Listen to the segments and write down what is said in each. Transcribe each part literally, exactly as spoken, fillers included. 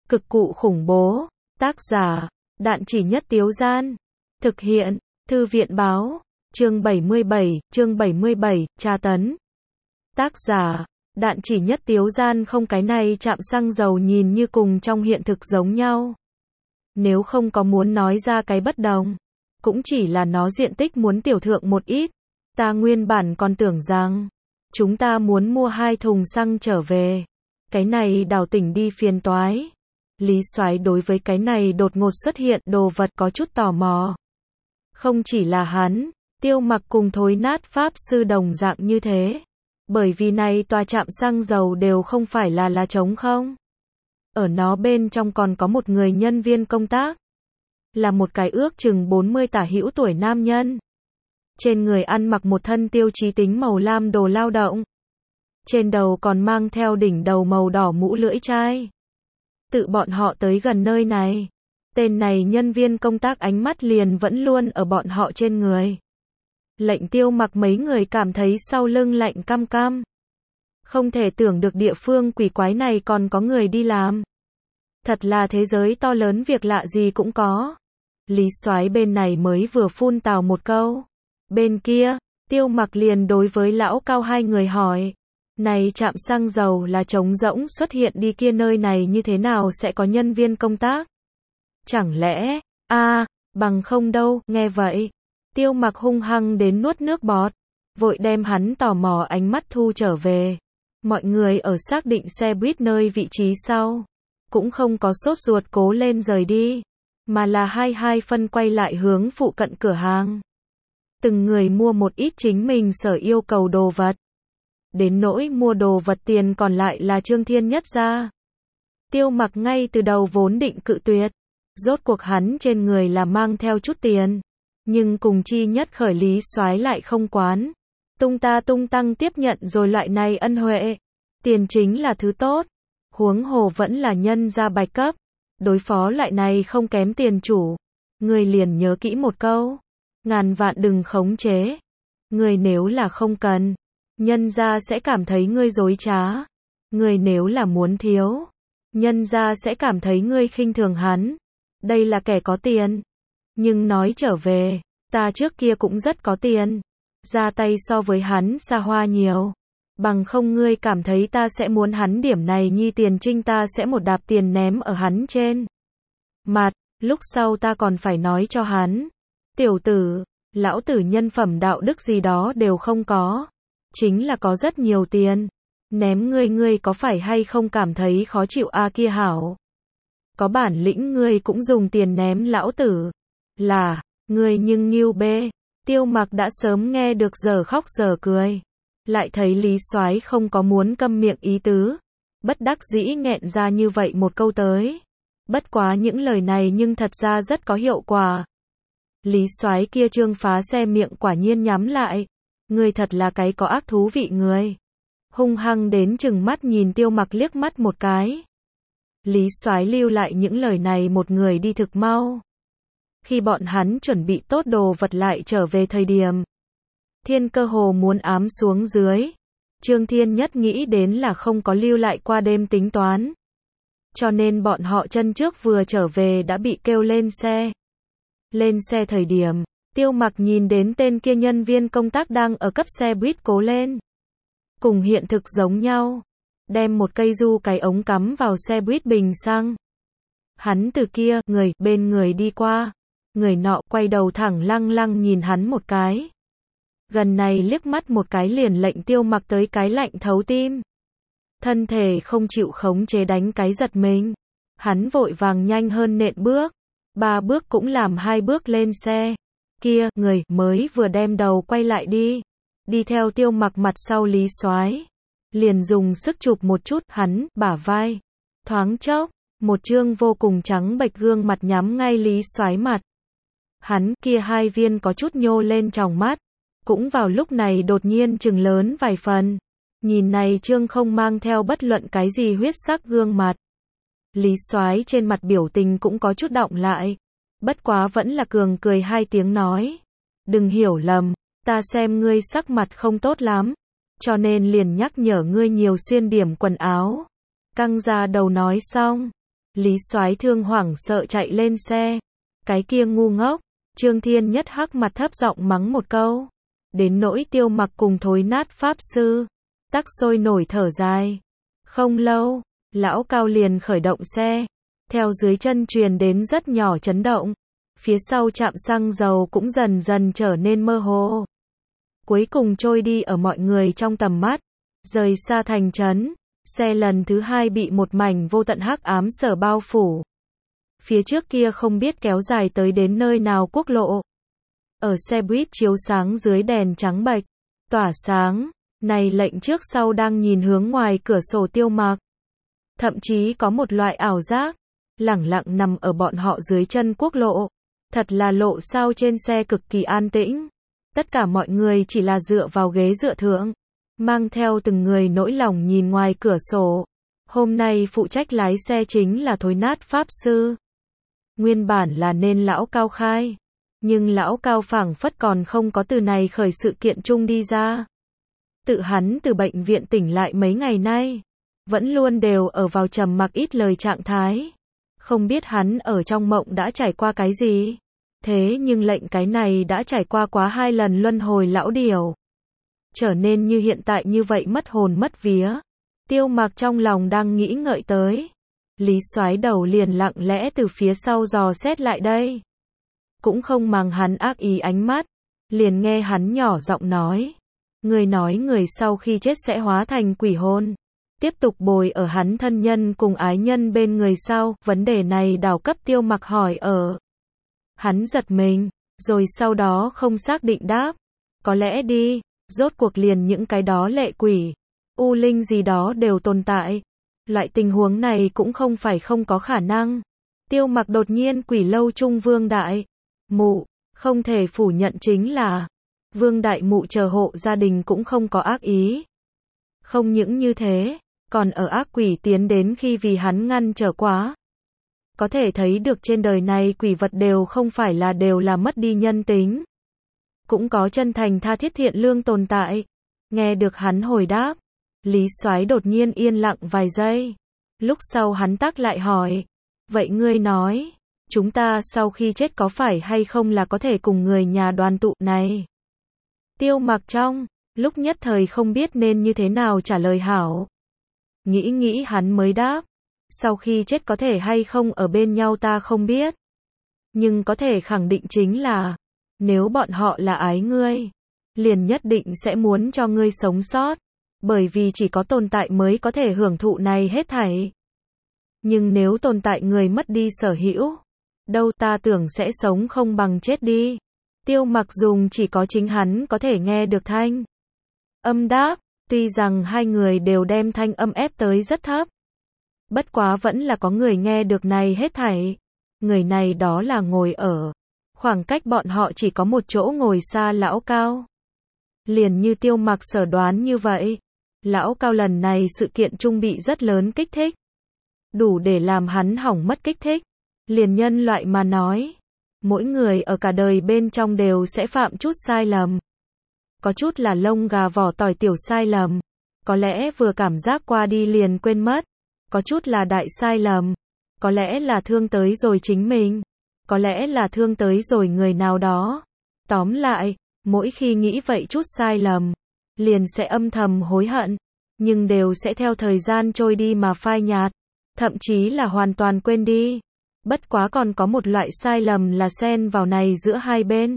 Cực cụ khủng bố. Tác giả, Đạn Chỉ Nhất Tiếu Gian. Thực hiện, Thư viện báo. Chương bảy mươi bảy, chương bảy mươi bảy, tra tấn. Tác giả, Đạn Chỉ Nhất Tiếu Gian. Không, cái này trạm xăng dầu nhìn như cùng trong hiện thực giống nhau. Nếu không có muốn nói ra cái bất đồng, cũng chỉ là nó diện tích muốn tiểu thượng một ít. Ta nguyên bản còn tưởng rằng chúng ta muốn mua hai thùng xăng trở về. Cái này đào tỉnh đi phiền toái. Lý Soái đối với cái này đột ngột xuất hiện đồ vật có chút tò mò. Không chỉ là hắn, Tiêu Mặc cùng Thối Nát Pháp Sư đồng dạng như thế. Bởi vì này tòa trạm xăng dầu đều không phải là là trống không. Ở nó bên trong còn có một người nhân viên công tác. Là một cái ước chừng bốn mươi tả hữu tuổi nam nhân. Trên người ăn mặc một thân tiêu chí tính màu lam đồ lao động. Trên đầu còn mang theo đỉnh đầu màu đỏ mũ lưỡi chai. Tự bọn họ tới gần nơi này. Tên này nhân viên công tác ánh mắt liền vẫn luôn ở bọn họ trên người. Lệnh Tiêu Mặc mấy người cảm thấy sau lưng lạnh căm căm. Không thể tưởng được địa phương quỷ quái này còn có người đi làm. Thật là thế giới to lớn, việc lạ gì cũng có. Lý Soái bên này mới vừa phun tào một câu. Bên kia, Tiêu Mặc liền đối với lão Cao hai người hỏi. Này trạm xăng dầu là trống rỗng xuất hiện đi kia, nơi này như thế nào sẽ có nhân viên công tác? Chẳng lẽ, a à, bằng không đâu, nghe vậy. Tiêu Mặc hung hăng đến nuốt nước bọt. Vội đem hắn tò mò ánh mắt thu trở về. Mọi người ở xác định xe buýt nơi vị trí sau. Cũng không có sốt ruột cố lên rời đi. Mà là hai hai phân quay lại hướng phụ cận cửa hàng. Từng người mua một ít chính mình sở yêu cầu đồ vật. Đến nỗi mua đồ vật tiền còn lại là Trương Thiên Nhất ra. Tiêu Mặc ngay từ đầu vốn định cự tuyệt. Rốt cuộc hắn trên người là mang theo chút tiền. Nhưng cùng chi nhất khởi Lý Soái lại không quán. Tung ta tung tăng tiếp nhận rồi loại này ân huệ. Tiền chính là thứ tốt. Huống hồ vẫn là nhân gia bạch cấp. Đối phó loại này không kém tiền chủ. Người liền nhớ kỹ một câu. Ngàn vạn đừng khống chế. Người nếu là không cần. Nhân gia sẽ cảm thấy ngươi dối trá. Người nếu là muốn thiếu. Nhân gia sẽ cảm thấy ngươi khinh thường hắn. Đây là kẻ có tiền. Nhưng nói trở về, ta trước kia cũng rất có tiền. Ra tay so với hắn xa hoa nhiều. Bằng không ngươi cảm thấy ta sẽ muốn hắn điểm này nhi tiền trinh, ta sẽ một đạp tiền ném ở hắn trên mặt. Lúc sau ta còn phải nói cho hắn. Tiểu tử, lão tử nhân phẩm đạo đức gì đó đều không có. Chính là có rất nhiều tiền. Ném ngươi, ngươi có phải hay không cảm thấy khó chịu a? À kia hảo. Có bản lĩnh ngươi cũng dùng tiền ném lão tử. Là, ngươi nhưng nghiêu bê. Tiêu Mặc đã sớm nghe được giờ khóc giờ cười. Lại thấy Lý Soái không có muốn câm miệng ý tứ. Bất đắc dĩ nghẹn ra như vậy một câu tới. Bất quá những lời này nhưng thật ra rất có hiệu quả. Lý Soái kia trương phá xe miệng quả nhiên nhắm lại. Ngươi thật là cái có ác thú vị người. Hung hăng đến chừng mắt nhìn Tiêu Mặc liếc mắt một cái. Lý Soái lưu lại những lời này một người đi thực mau. Khi bọn hắn chuẩn bị tốt đồ vật lại trở về thời điểm. Thiên Cơ hồ muốn ám xuống dưới. Trương Thiên Nhất nghĩ đến là không có lưu lại qua đêm tính toán. Cho nên bọn họ chân trước vừa trở về đã bị kêu lên xe. Lên xe thời điểm, Tiêu Mặc nhìn đến tên kia nhân viên công tác đang ở cấp xe buýt cố lên. Cùng hiện thực giống nhau. Đem một cây du cái ống cắm vào xe buýt bình xăng. Hắn từ kia, người, bên người đi qua. Người nọ quay đầu thẳng lăng lăng nhìn hắn một cái. Gần này liếc mắt một cái liền lệnh Tiêu Mặc tới cái lạnh thấu tim. Thân thể không chịu khống chế đánh cái giật mình. Hắn vội vàng nhanh hơn nện bước. Ba bước cũng làm hai bước lên xe. Kia, người, mới vừa đem đầu quay lại đi. Đi theo Tiêu Mặc mặt sau Lý Soái. Liền dùng sức chụp một chút hắn, bả vai. Thoáng chốc, một trương vô cùng trắng bệch gương mặt nhắm ngay Lý Soái mặt. Hắn kia hai viên có chút nhô lên tròng mắt. Cũng vào lúc này đột nhiên trừng lớn vài phần. Nhìn này trương không mang theo bất luận cái gì huyết sắc gương mặt. Lý Soái trên mặt biểu tình cũng có chút động lại. Bất quá vẫn là cường cười hai tiếng nói. Đừng hiểu lầm, ta xem ngươi sắc mặt không tốt lắm. Cho nên liền nhắc nhở ngươi nhiều xuyên điểm quần áo. Căng ra đầu nói xong. Lý Soái Thương hoảng sợ chạy lên xe. Cái kia ngu ngốc. Trương Thiên Nhất hắc mặt thấp giọng mắng một câu. Đến nỗi Tiêu Mặc cùng thối nát pháp sư. Tắc sôi nổi thở dài. Không lâu, lão Cao liền khởi động xe. Theo dưới chân truyền đến rất nhỏ chấn động. Phía sau trạm xăng dầu cũng dần dần trở nên mơ hồ. Cuối cùng trôi đi ở mọi người trong tầm mắt. Rời xa thành trấn. Xe lần thứ hai bị một mảnh vô tận hắc ám sở bao phủ. Phía trước kia không biết kéo dài tới đến nơi nào quốc lộ. Ở xe buýt chiếu sáng dưới đèn trắng bệch, tỏa sáng, này lệnh trước sau đang nhìn hướng ngoài cửa sổ Tiêu Mặc. Thậm chí có một loại ảo giác, lẳng lặng nằm ở bọn họ dưới chân quốc lộ. Thật là lộ sao trên xe cực kỳ an tĩnh. Tất cả mọi người chỉ là dựa vào ghế dựa thượng, mang theo từng người nỗi lòng nhìn ngoài cửa sổ. Hôm nay phụ trách lái xe chính là thối nát pháp sư. Nguyên bản là nên lão Cao khai. Nhưng lão Cao phảng phất còn không có từ này khởi sự kiện chung đi ra. Tự hắn từ bệnh viện tỉnh lại mấy ngày nay. Vẫn luôn đều ở vào trầm mặc ít lời trạng thái. Không biết hắn ở trong mộng đã trải qua cái gì. Thế nhưng lệnh cái này đã trải qua quá hai lần luân hồi lão điều. Trở nên như hiện tại như vậy mất hồn mất vía. Tiêu Mặc trong lòng đang nghĩ ngợi tới. Lý Soái đầu liền lặng lẽ từ phía sau dò xét lại đây. Cũng không màng hắn ác ý ánh mắt. Liền nghe hắn nhỏ giọng nói. Người nói người sau khi chết sẽ hóa thành quỷ hồn. Tiếp tục bồi ở hắn thân nhân cùng ái nhân bên người sau. Vấn đề này đảo cấp Tiêu Mặc hỏi ở. Hắn giật mình. Rồi sau đó không xác định đáp. Có lẽ đi. Rốt cuộc liền những cái đó lệ quỷ. U linh gì đó đều tồn tại. Loại tình huống này cũng không phải không có khả năng. Tiêu Mặc đột nhiên quỷ lâu trung Vương Đại Mụ, không thể phủ nhận chính là Vương Đại Mụ chờ hộ gia đình cũng không có ác ý. Không những như thế, còn ở ác quỷ tiến đến khi vì hắn ngăn trở quá. Có thể thấy được trên đời này quỷ vật đều không phải là đều là mất đi nhân tính. Cũng có chân thành tha thiết thiện lương tồn tại. Nghe được hắn hồi đáp. Lý Soái đột nhiên yên lặng vài giây. Lúc sau hắn tác lại hỏi. Vậy ngươi nói, chúng ta sau khi chết có phải hay không là có thể cùng người nhà đoàn tụ này? Tiêu Mặc trong, lúc nhất thời không biết nên như thế nào trả lời hảo. Nghĩ nghĩ hắn mới đáp. Sau khi chết có thể hay không ở bên nhau ta không biết. Nhưng có thể khẳng định chính là, nếu bọn họ là ái ngươi, liền nhất định sẽ muốn cho ngươi sống sót. Bởi vì chỉ có tồn tại mới có thể hưởng thụ này hết thảy. Nhưng nếu tồn tại người mất đi sở hữu, đâu ta tưởng sẽ sống không bằng chết đi. Tiêu Mặc dùng chỉ có chính hắn có thể nghe được thanh âm đáp, tuy rằng hai người đều đem thanh âm ép tới rất thấp. Bất quá vẫn là có người nghe được này hết thảy. Người này đó là ngồi ở khoảng cách bọn họ chỉ có một chỗ ngồi xa lão Cao. Liền như Tiêu Mặc sở đoán như vậy. Lão Cao lần này sự kiện trung bị rất lớn kích thích. Đủ để làm hắn hỏng mất kích thích. Liền nhân loại mà nói. Mỗi người ở cả đời bên trong đều sẽ phạm chút sai lầm. Có chút là lông gà vỏ tỏi tiểu sai lầm. Có lẽ vừa cảm giác qua đi liền quên mất. Có chút là đại sai lầm. Có lẽ là thương tới rồi chính mình. Có lẽ là thương tới rồi người nào đó. Tóm lại, mỗi khi nghĩ vậy chút sai lầm, liền sẽ âm thầm hối hận, nhưng đều sẽ theo thời gian trôi đi mà phai nhạt, thậm chí là hoàn toàn quên đi. Bất quá còn có một loại sai lầm là xen vào này giữa hai bên.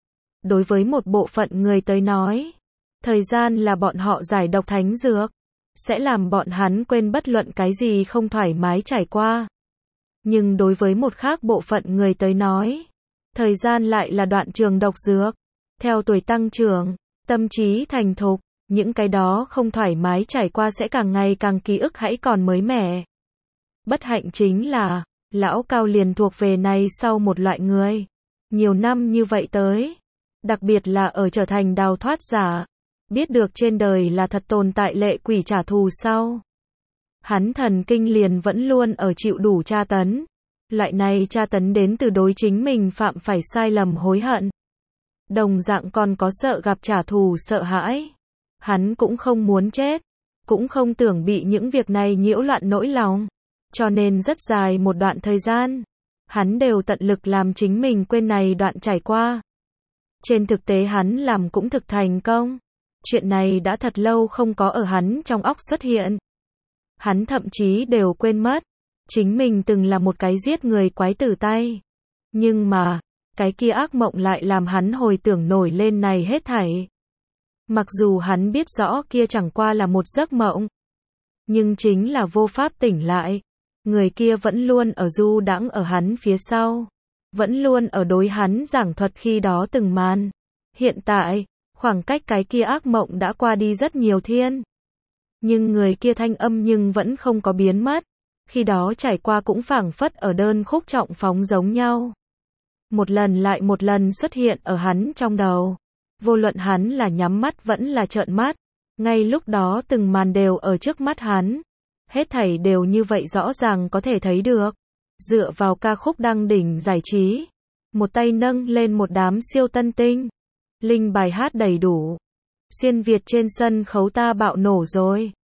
Đối với một bộ phận người tới nói, thời gian là bọn họ giải độc thánh dược, sẽ làm bọn hắn quên bất luận cái gì không thoải mái trải qua. Nhưng đối với một khác bộ phận người tới nói, thời gian lại là đoạn trường độc dược. Theo tuổi tăng trưởng, tâm trí thành thục, những cái đó không thoải mái trải qua sẽ càng ngày càng ký ức hãy còn mới mẻ. Bất hạnh chính là, lão Cao liền thuộc về này sau một loại người. Nhiều năm như vậy tới, đặc biệt là ở trở thành đào thoát giả, biết được trên đời là thật tồn tại lệ quỷ trả thù sau. Hắn thần kinh liền vẫn luôn ở chịu đủ tra tấn. Loại này tra tấn đến từ đối chính mình phạm phải sai lầm hối hận. Đồng dạng còn có sợ gặp trả thù sợ hãi. Hắn cũng không muốn chết, cũng không tưởng bị những việc này nhiễu loạn nỗi lòng. Cho nên rất dài một đoạn thời gian, hắn đều tận lực làm chính mình quên này đoạn trải qua. Trên thực tế hắn làm cũng thực thành công. Chuyện này đã thật lâu không có ở hắn trong óc xuất hiện. Hắn thậm chí đều quên mất, chính mình từng là một cái giết người quái tử tay. Nhưng mà, cái kia ác mộng lại làm hắn hồi tưởng nổi lên này hết thảy. Mặc dù hắn biết rõ kia chẳng qua là một giấc mộng, nhưng chính là vô pháp tỉnh lại. Người kia vẫn luôn ở du đãng ở hắn phía sau, vẫn luôn ở đối hắn giảng thuật khi đó từng màn. Hiện tại, khoảng cách cái kia ác mộng đã qua đi rất nhiều thiên. Nhưng người kia thanh âm nhưng vẫn không có biến mất. Khi đó trải qua cũng phảng phất ở đơn khúc trọng phóng giống nhau. Một lần lại một lần xuất hiện ở hắn trong đầu. Vô luận hắn là nhắm mắt vẫn là trợn mắt. Ngay lúc đó từng màn đều ở trước mắt hắn. Hết thảy đều như vậy rõ ràng có thể thấy được. Dựa vào ca khúc đăng đỉnh giải trí. Một tay nâng lên một đám siêu tân tinh. Linh bài hát đầy đủ. Xuyên Việt trên sân khấu ta bạo nổ rồi.